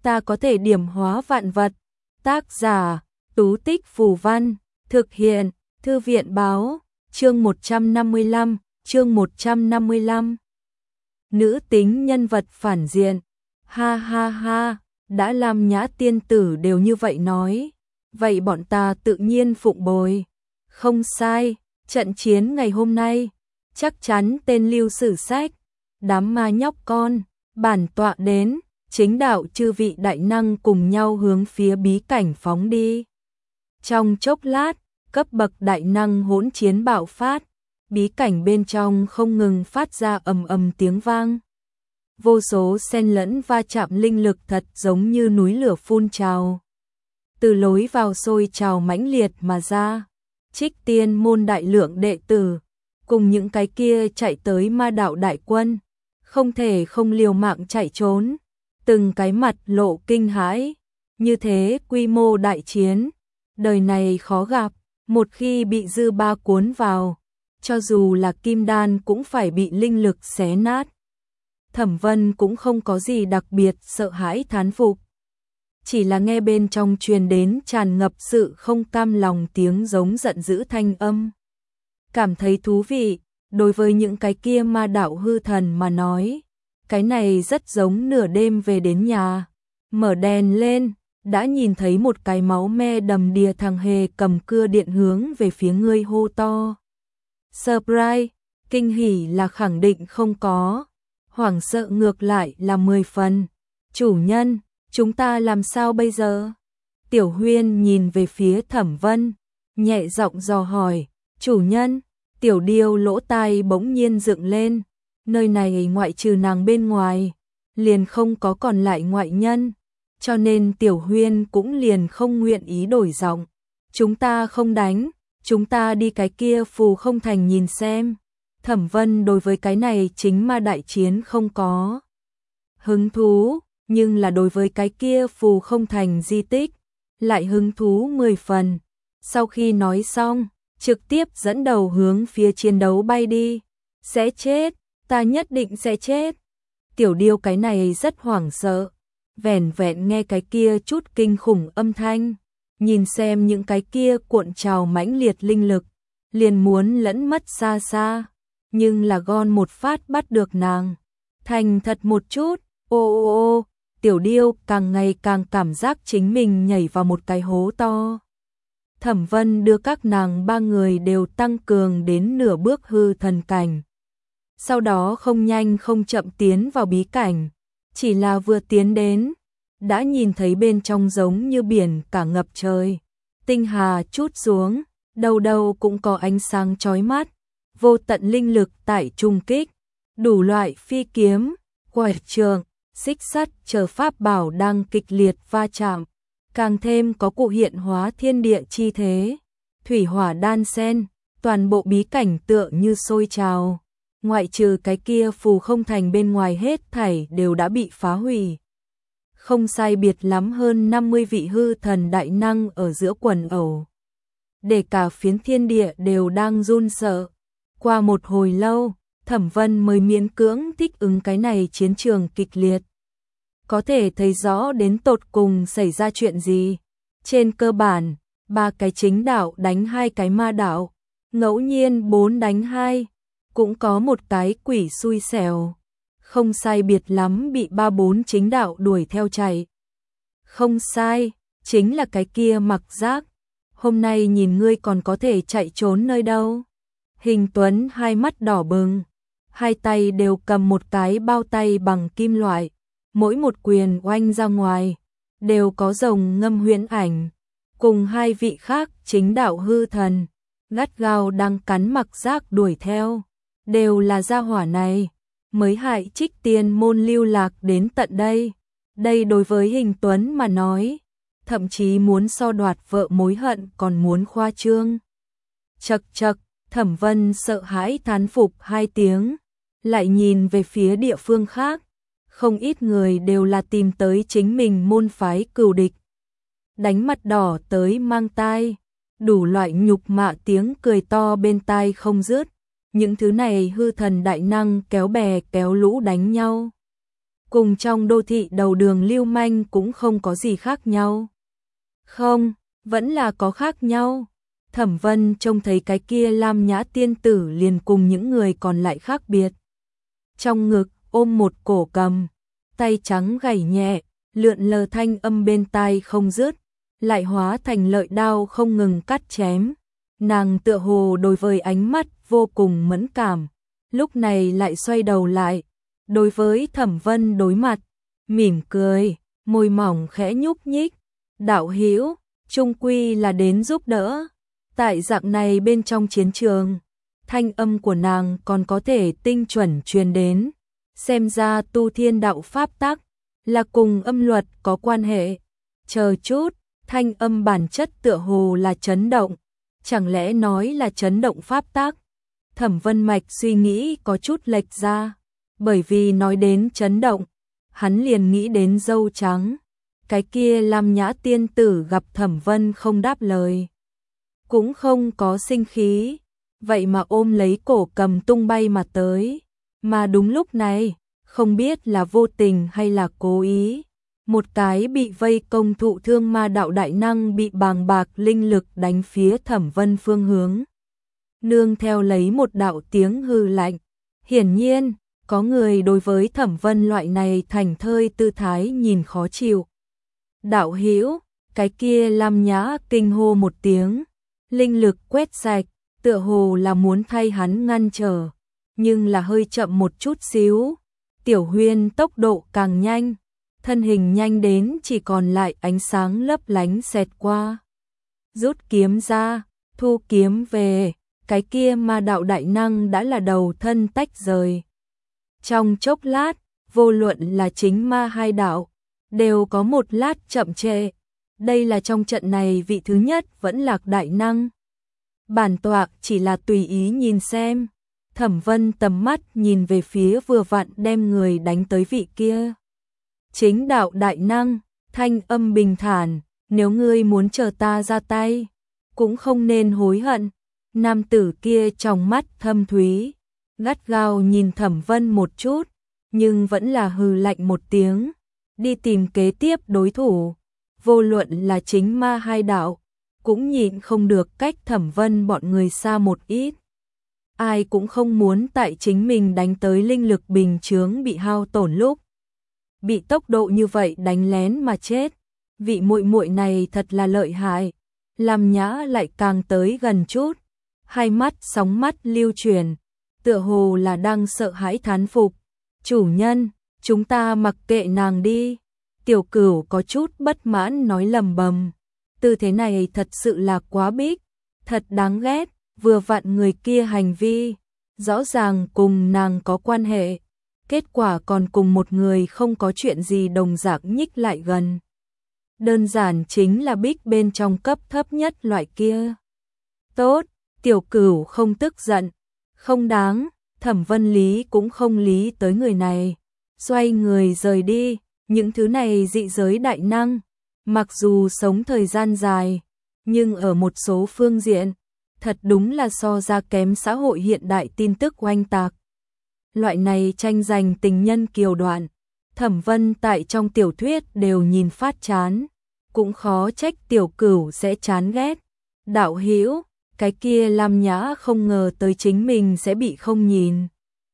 ta có thể điểm hóa vạn vật. Tác giả, Tú Tích Phù Văn, thực hiện, Thư viện Báo, chương 155. Nữ tính nhân vật phản diện. Ha ha ha, đã làm Nhã tiên tử đều như vậy nói, vậy bọn ta tự nhiên phụng bồi. Không sai, trận chiến ngày hôm nay, chắc chắn tên lưu sử sách, đám ma nhóc con, bản tọa đến, chính đạo chư vị đại năng cùng nhau hướng phía bí cảnh phóng đi. Trong chốc lát, cấp bậc đại năng hỗn chiến bạo phát, bí cảnh bên trong không ngừng phát ra ầm ầm tiếng vang. Vô số xen lẫn va chạm linh lực thật giống như núi lửa phun trào. Từ lối vào sôi trào mãnh liệt mà ra, Trích Tiên môn đại lượng đệ tử, cùng những cái kia chạy tới ma đạo đại quân, không thể không liều mạng chạy trốn, từng cái mặt lộ kinh hãi, như thế quy mô đại chiến, đời này khó gặp, một khi bị dư ba cuốn vào, cho dù là kim đan cũng phải bị linh lực xé nát. Thẩm Vân cũng không có gì đặc biệt sợ hãi thán phục, chỉ là nghe bên trong truyền đến tràn ngập sự không cam lòng tiếng giống giận dữ thanh âm. Cảm thấy thú vị, đối với những cái kia ma đạo hư thần mà nói, cái này rất giống nửa đêm về đến nhà, mở đèn lên, đã nhìn thấy một cái máu me đầm đìa thằng hề cầm cưa điện hướng về phía ngươi hô to. Surprise, kinh hỉ là khẳng định không có, hoảng sợ ngược lại là 10 phần. Chủ nhân, chúng ta làm sao bây giờ? Tiểu Huyên nhìn về phía Thẩm Vân, nhẹ giọng dò hỏi, chủ nhân. Tiểu Điêu lỗ tai bỗng nhiên dựng lên, nơi này ngoại trừ nàng bên ngoài, liền không có còn lại ngoại nhân, cho nên Tiểu Huyên cũng liền không nguyện ý đổi giọng. Chúng ta không đánh, chúng ta đi cái kia Phù Không Thành nhìn xem. Thẩm Vân đối với cái này chính ma đại chiến không có hứng thú, nhưng là đối với cái kia Phù Không Thành di tích, lại hứng thú 10 phần. Sau khi nói xong, trực tiếp dẫn đầu hướng phía chiến đấu bay đi. Sẽ chết, ta nhất định sẽ chết. Tiểu Điêu cái này rất hoảng sợ, vẻn vẹn nghe cái kia chút kinh khủng âm thanh, nhìn xem những cái kia cuộn trào mãnh liệt linh lực, liền muốn lẫn mất xa xa, nhưng là Gon một phát bắt được nàng. Thành thật một chút, ô, Tiểu Điêu càng ngày càng cảm giác chính mình nhảy vào một cái hố to. Thẩm Vân đưa các nàng ba người đều tăng cường đến nửa bước hư thần cảnh. Sau đó không nhanh không chậm tiến vào bí cảnh, chỉ là vừa tiến đến, đã nhìn thấy bên trong giống như biển cả ngập trời. Tinh hà chút xuống, đầu đầu cũng có ánh sáng chói mắt, vô tận linh lực tại trung kích, đủ loại phi kiếm, quải trường, xích sắt chờ pháp bảo đang kịch liệt va chạm. Càng thêm có cụ hiện hóa thiên địa chi thế, thủy hỏa đan xen, toàn bộ bí cảnh tựa như sôi trào, ngoại trừ cái kia Phù Không Thành bên ngoài hết thảy đều đã bị phá hủy. Không sai biệt lắm hơn 50 vị hư thần đại năng ở giữa quần ẩu, để cả phiến thiên địa đều đang run sợ. Qua một hồi lâu, Thẩm Vân mới miễn cưỡng thích ứng cái này chiến trường kịch liệt. Có thể thấy rõ đến tột cùng xảy ra chuyện gì. Trên cơ bản, 3 cái chính đạo đánh 2 cái ma đạo, ngẫu nhiên 4 đánh 2, cũng có một cái quỷ xui xẻo. Không sai biệt lắm bị 3-4 chính đạo đuổi theo chạy. Không sai, chính là cái kia Mặc Giác. Hôm nay nhìn ngươi còn có thể chạy trốn nơi đâu. Hình Tuấn hai mắt đỏ bừng, hai tay đều cầm một cái bao tay bằng kim loại. Mỗi một quyền oanh ra ngoài, đều có rồng ngâm huyễn ảnh, cùng 2 vị khác chính đạo hư thần, gắt gao đang cắn Mặc Giác đuổi theo, đều là gia hỏa này, mới hại Trích Tiên môn lưu lạc đến tận đây. Đây đối với Hình Tuấn mà nói, thậm chí muốn so đoạt vợ mối hận còn muốn khoa trương. Chậc chậc, Thẩm Vân sợ hãi thán phục 2 tiếng, lại nhìn về phía địa phương khác. Không ít người đều là tìm tới chính mình môn phái cừu địch. Đánh mặt đỏ tới mang tai, đủ loại nhục mạ tiếng cười to bên tai không dứt. Những thứ này hư thần đại năng kéo bè kéo lũ đánh nhau. cùng trong đô thị đầu đường lưu manh cũng không có gì khác nhau. Không, vẫn là có khác nhau. Thẩm Vân trông thấy cái kia Lam Nhã tiên tử liền cùng những người còn lại khác biệt. Trong ngực ôm một cổ cầm, tay trắng gảy nhẹ, lượn lờ thanh âm bên tai không dứt, lại hóa thành lợi đao không ngừng cắt chém. Nàng tựa hồ đối với ánh mắt vô cùng mẫn cảm, lúc này lại xoay đầu lại, đối với Thẩm Vân đối mặt, mỉm cười, môi mỏng khẽ nhúc nhích. Đạo hữu, chung quy là đến giúp đỡ. Tại dạng này bên trong chiến trường, thanh âm của nàng còn có thể tinh chuẩn truyền đến, xem ra tu thiên đạo pháp tắc là cùng âm luật có quan hệ. Chờ chút, thanh âm bản chất tựa hồ là chấn động, chẳng lẽ nói là chấn động pháp tắc? Thẩm Vân mạch suy nghĩ có chút lệch ra, bởi vì nói đến chấn động, hắn liền nghĩ đến dâu trắng. Cái kia Lam Nhã tiên tử gặp Thẩm Vân không đáp lời, cũng không có sinh khí, vậy mà ôm lấy cổ cầm tung bay mà tới. Mà đúng lúc này, không biết là vô tình hay là cố ý, một cái bị vây công thụ thương ma đạo đại năng bị bàng bạc linh lực đánh phía Thẩm Vân phương hướng. Nương theo lấy một đạo tiếng hư lạnh, hiển nhiên, có người đối với Thẩm Vân loại này thành thơi tư thái nhìn khó chịu. Đạo hữu, cái kia Lam Nhã kinh hô một tiếng, linh lực quét sạch, tựa hồ là muốn thay hắn ngăn trở, nhưng là hơi chậm một chút xíu. Tiểu Huyên tốc độ càng nhanh, thân hình nhanh đến chỉ còn lại ánh sáng lấp lánh xẹt qua. Rút kiếm ra, thu kiếm về, cái kia ma đạo đại năng đã là đầu thân tách rời. Trong chốc lát, vô luận là chính ma hai đạo, đều có một lát chậm trễ. Đây là trong trận này vị thứ nhất vẫn lạc đại năng. Bản tọa chỉ là tùy ý nhìn xem. Thẩm Vân tầm mắt nhìn về phía vừa vặn đem người đánh tới vị kia. Chính đạo đại năng, thanh âm bình thản, nếu ngươi muốn chờ ta ra tay, cũng không nên hối hận. Nam tử kia trong mắt thâm thúy, gắt gao nhìn Thẩm Vân một chút, nhưng vẫn là hừ lạnh một tiếng, đi tìm kế tiếp đối thủ. Vô luận là chính ma hai đạo, cũng nhịn không được cách Thẩm Vân bọn người xa một ít. Ai cũng không muốn tại chính mình đánh tới linh lực bình chướng bị hao tổn lúc bị tốc độ như vậy đánh lén mà chết. Vị muội muội này thật là lợi hại. Lam Nhã lại càng tới gần chút, hai mắt sóng mắt lưu chuyển, tựa hồ là đang sợ hãi thán phục. Chủ nhân, chúng ta mặc kệ nàng đi. Tiểu Cửu có chút bất mãn nói lầm bầm. Tư thế này thật sự là quá bích, thật đáng ghét. Vừa vặn người kia hành vi rõ ràng cùng nàng có quan hệ, kết quả còn cùng một người không có chuyện gì đồng dạng nhích lại gần. Đơn giản chính là bích bên trong cấp thấp nhất loại kia. Tốt, Tiểu Cửu không tức giận, không đáng. Thẩm Vân Lý cũng không lý tới người này, xoay người rời đi. Những thứ này dị giới đại năng, mặc dù sống thời gian dài, nhưng ở một số phương diện, thật đúng là so ra kém xã hội hiện đại tin tức oanh tạc. Loại này tranh giành tình nhân kiều đoạn, Thẩm Vân tại trong tiểu thuyết đều nhìn phát chán, cũng khó trách Tiểu Cửu sẽ chán ghét. Đạo hữu, cái kia Lam Nhã không ngờ tới chính mình sẽ bị không nhìn.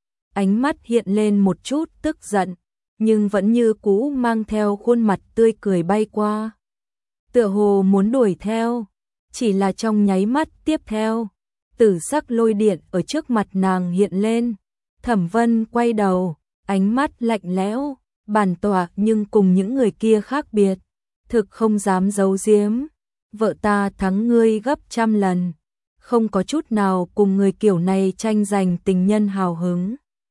Ánh mắt hiện lên một chút tức giận, nhưng vẫn như cũ mang theo khuôn mặt tươi cười bay qua. Tựa hồ muốn đuổi theo, chỉ là trong nháy mắt tiếp theo, tử sắc lôi điện ở trước mặt nàng hiện lên. Thẩm Vân quay đầu, ánh mắt lạnh lẽo, bản tọa nhưng cùng những người kia khác biệt, thực không dám giấu giếm. Vợ ta thắng ngươi gấp trăm lần, không có chút nào cùng người kiểu này tranh giành tình nhân hào hứng.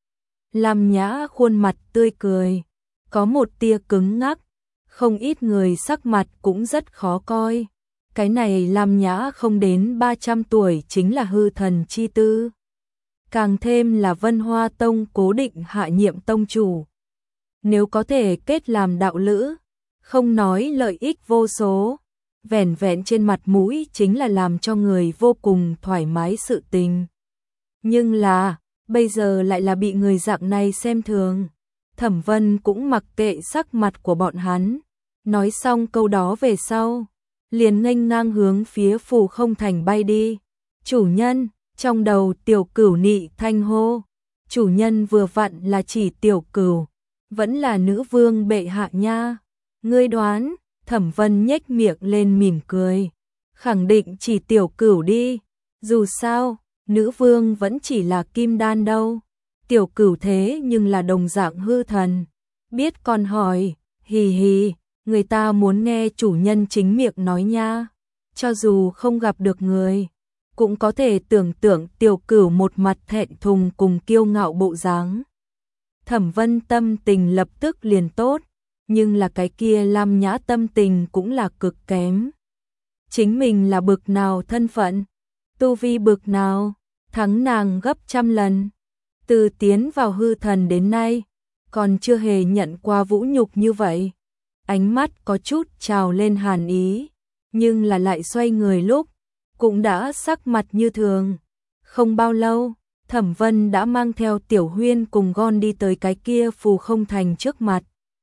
Lam Nhã khuôn mặt tươi cười, có một tia cứng ngắc, không ít người sắc mặt cũng rất khó coi. Cái này Lam Nhã không đến 300 tuổi chính là hư thần chi tư. Càng thêm là Vân Hoa Tông cố định hạ nhiệm tông chủ. Nếu có thể kết làm đạo lữ, không nói lợi ích vô số, vẻn vẹn trên mặt mũi chính là làm cho người vô cùng thoải mái sự tình. Nhưng là, bây giờ lại là bị người dạng này xem thường. Thẩm Vân cũng mặc kệ sắc mặt của bọn hắn. Nói xong câu đó về sau, liền nghênh ngang hướng phía Phù Không Thành bay đi. Chủ nhân, trong đầu Tiểu Cửu nị thanh hô. Chủ nhân vừa vặn là chỉ Tiểu Cửu, vẫn là nữ vương bệ hạ nha. Ngươi đoán, Thẩm Vân nhếch miệng lên mỉm cười. Khẳng định chỉ Tiểu Cửu đi, dù sao, nữ vương vẫn chỉ là kim đan đâu. Tiểu Cửu thế nhưng là đồng dạng hư thần. Biết còn hỏi, hì hì, người ta muốn nghe chủ nhân chính miệng nói nha. Cho dù không gặp được người, cũng có thể tưởng tượng Tiểu Cửu một mặt thẹn thùng cùng kiêu ngạo bộ dáng. Thẩm Vân tâm tình lập tức liền tốt, nhưng là cái kia Lam Nhã tâm tình cũng là cực kém. Chính mình là bực nào thân phận, tu vi bực nào, thắng nàng gấp trăm lần. Từ tiến vào hư thần đến nay, còn chưa hề nhận qua vũ nhục như vậy. Ánh mắt có chút trào lên hàn ý, nhưng là lại xoay người lúc, cũng đã sắc mặt như thường. Không bao lâu, Thẩm Vân đã mang theo Tiểu Huyên cùng Gon đi tới cái kia Phù Không Thành trước mặt.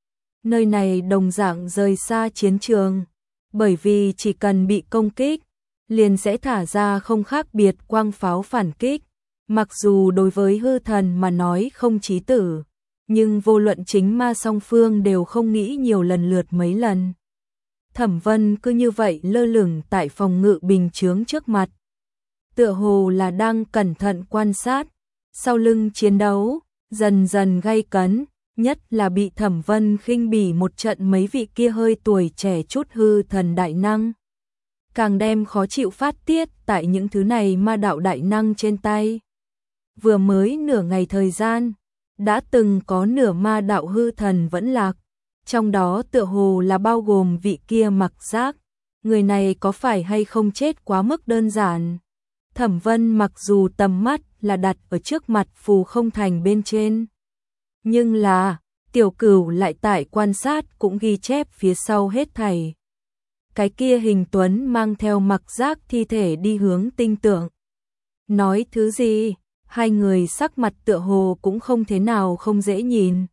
Nơi này đồng dạng rời xa chiến trường, bởi vì chỉ cần bị công kích, liền sẽ thả ra không khác biệt quang pháo phản kích. Mặc dù đối với hư thần mà nói không chí tử, nhưng vô luận chính ma song phương đều không nghĩ nhiều lần lượt mấy lần. Thẩm Vân cứ như vậy lơ lửng tại phòng ngự bình chướng trước mặt. Tựa hồ là đang cẩn thận quan sát, sau lưng chiến đấu, dần dần gay cấn, nhất là bị Thẩm Vân khinh bỉ một trận mấy vị kia hơi tuổi trẻ chút hư thần đại năng. Càng đem khó chịu phát tiết tại những thứ này ma đạo đại năng trên tay. Vừa mới nửa ngày thời gian, đã từng có nửa ma đạo hư thần vẫn lạc, trong đó tựa hồ là bao gồm vị kia Mặc Giác. Người này có phải hay không chết quá mức đơn giản. Thẩm Vân mặc dù tầm mắt là đặt ở trước mặt Phù Không Thành bên trên, nhưng là Tiểu Cửu lại tại quan sát cũng ghi chép phía sau hết thảy. Cái kia Hình Tuấn mang theo Mặc Giác thi thể đi hướng tinh tượng. Nói thứ gì? Hai người sắc mặt tựa hồ cũng không thế nào không dễ nhìn.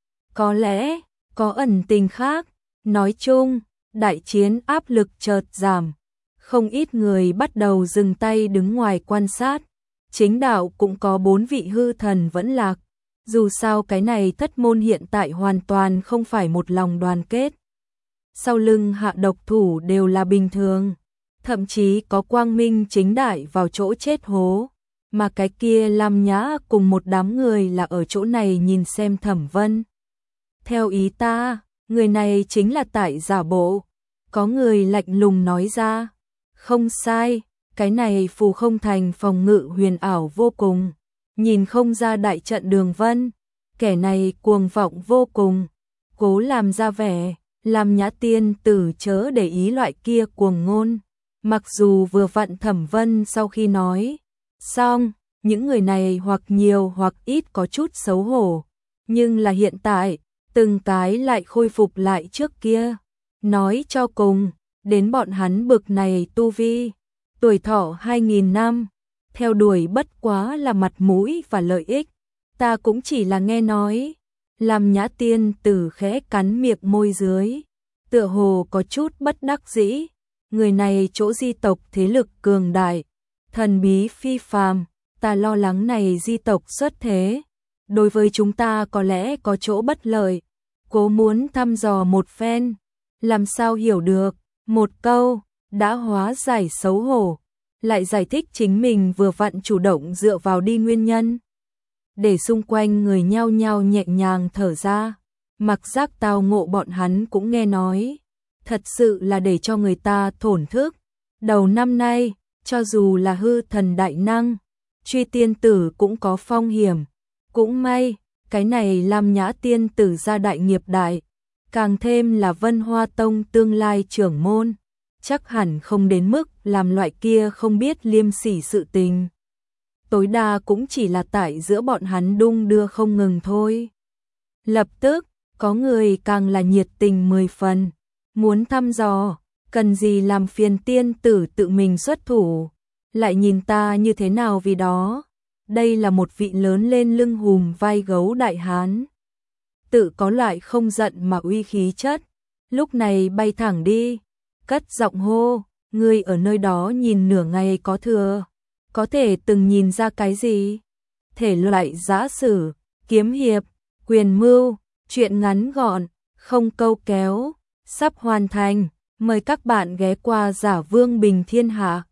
Có lẽ, có ẩn tình khác. Nói chung, đại chiến áp lực chợt giảm. Không ít người bắt đầu dừng tay đứng ngoài quan sát. Chính đạo cũng có 4 vị hư thần vẫn lạc. Dù sao cái này thất môn hiện tại hoàn toàn không phải một lòng đoàn kết. Sau lưng hạ độc thủ đều là bình thường. Thậm chí có quang minh chính đại vào chỗ chết hố. Mà cái kia Lam Nhã cùng một đám người là ở chỗ này nhìn xem Thẩm Vân. Theo ý ta, người này chính là tại giả bộ. Có người lạnh lùng nói ra. Không sai, cái này Phù Không Thành phòng ngự huyền ảo vô cùng. Nhìn không ra đại trận Đường Vân. Kẻ này cuồng vọng vô cùng. Cố làm ra vẻ, Lam Nhã tiên tử chớ để ý loại kia cuồng ngôn. Mặc dù vừa vặn Thẩm Vân sau khi nói xong, những người này hoặc nhiều hoặc ít có chút xấu hổ, nhưng là hiện tại, từng cái lại khôi phục lại trước kia. Nói cho cùng, đến bọn hắn bực này tu vi, tuổi thọ 2000 năm, theo đuổi bất quá là mặt mũi và lợi ích. Ta cũng chỉ là nghe nói. Lam Nhã tiên tử khẽ cắn miệng môi dưới, tựa hồ có chút bất đắc dĩ. Người này chỗ di tộc thế lực cường đại, thần bí phi phàm, ta lo lắng này di tộc xuất thế, đối với chúng ta có lẽ có chỗ bất lợi. Cố muốn thăm dò một phen, làm sao hiểu được, một câu đã hóa giải xấu hổ, lại giải thích chính mình vừa vặn chủ động dựa vào đi nguyên nhân. Để xung quanh người nhao nhao nhẹ nhàng thở ra. Mặc Giác tao ngộ bọn hắn cũng nghe nói, thật sự là để cho người ta thổn thức. Đầu năm nay, cho dù là hư thần đại năng, truy tiên tử cũng có phong hiểm. Cũng may, cái này Lam Nhã tiên tử ra đại nghiệp đại, càng thêm là Vân Hoa Tông tương lai trưởng môn, chắc hẳn không đến mức làm loại kia không biết liêm sỉ sự tình. Tối đa cũng chỉ là tại giữa bọn hắn đung đưa không ngừng thôi. Lập tức, có người càng là nhiệt tình 10 phần, muốn thăm dò, cần gì làm phiền tiên tử tự mình xuất thủ, lại nhìn ta như thế nào vì đó. Đây là một vị lớn lên lưng hùm vai gấu đại hán. tự có loại không giận mà uy khí chất. Lúc này bay thẳng đi, cất giọng hô, ngươi ở nơi đó nhìn nửa ngày có thừa, có thể từng nhìn ra cái gì? Thể loại giã sử, kiếm hiệp, quyền mưu, truyện ngắn gọn, không câu kéo, sắp hoàn thành, mời các bạn ghé qua Giả Vương Bình Thiên Hạ.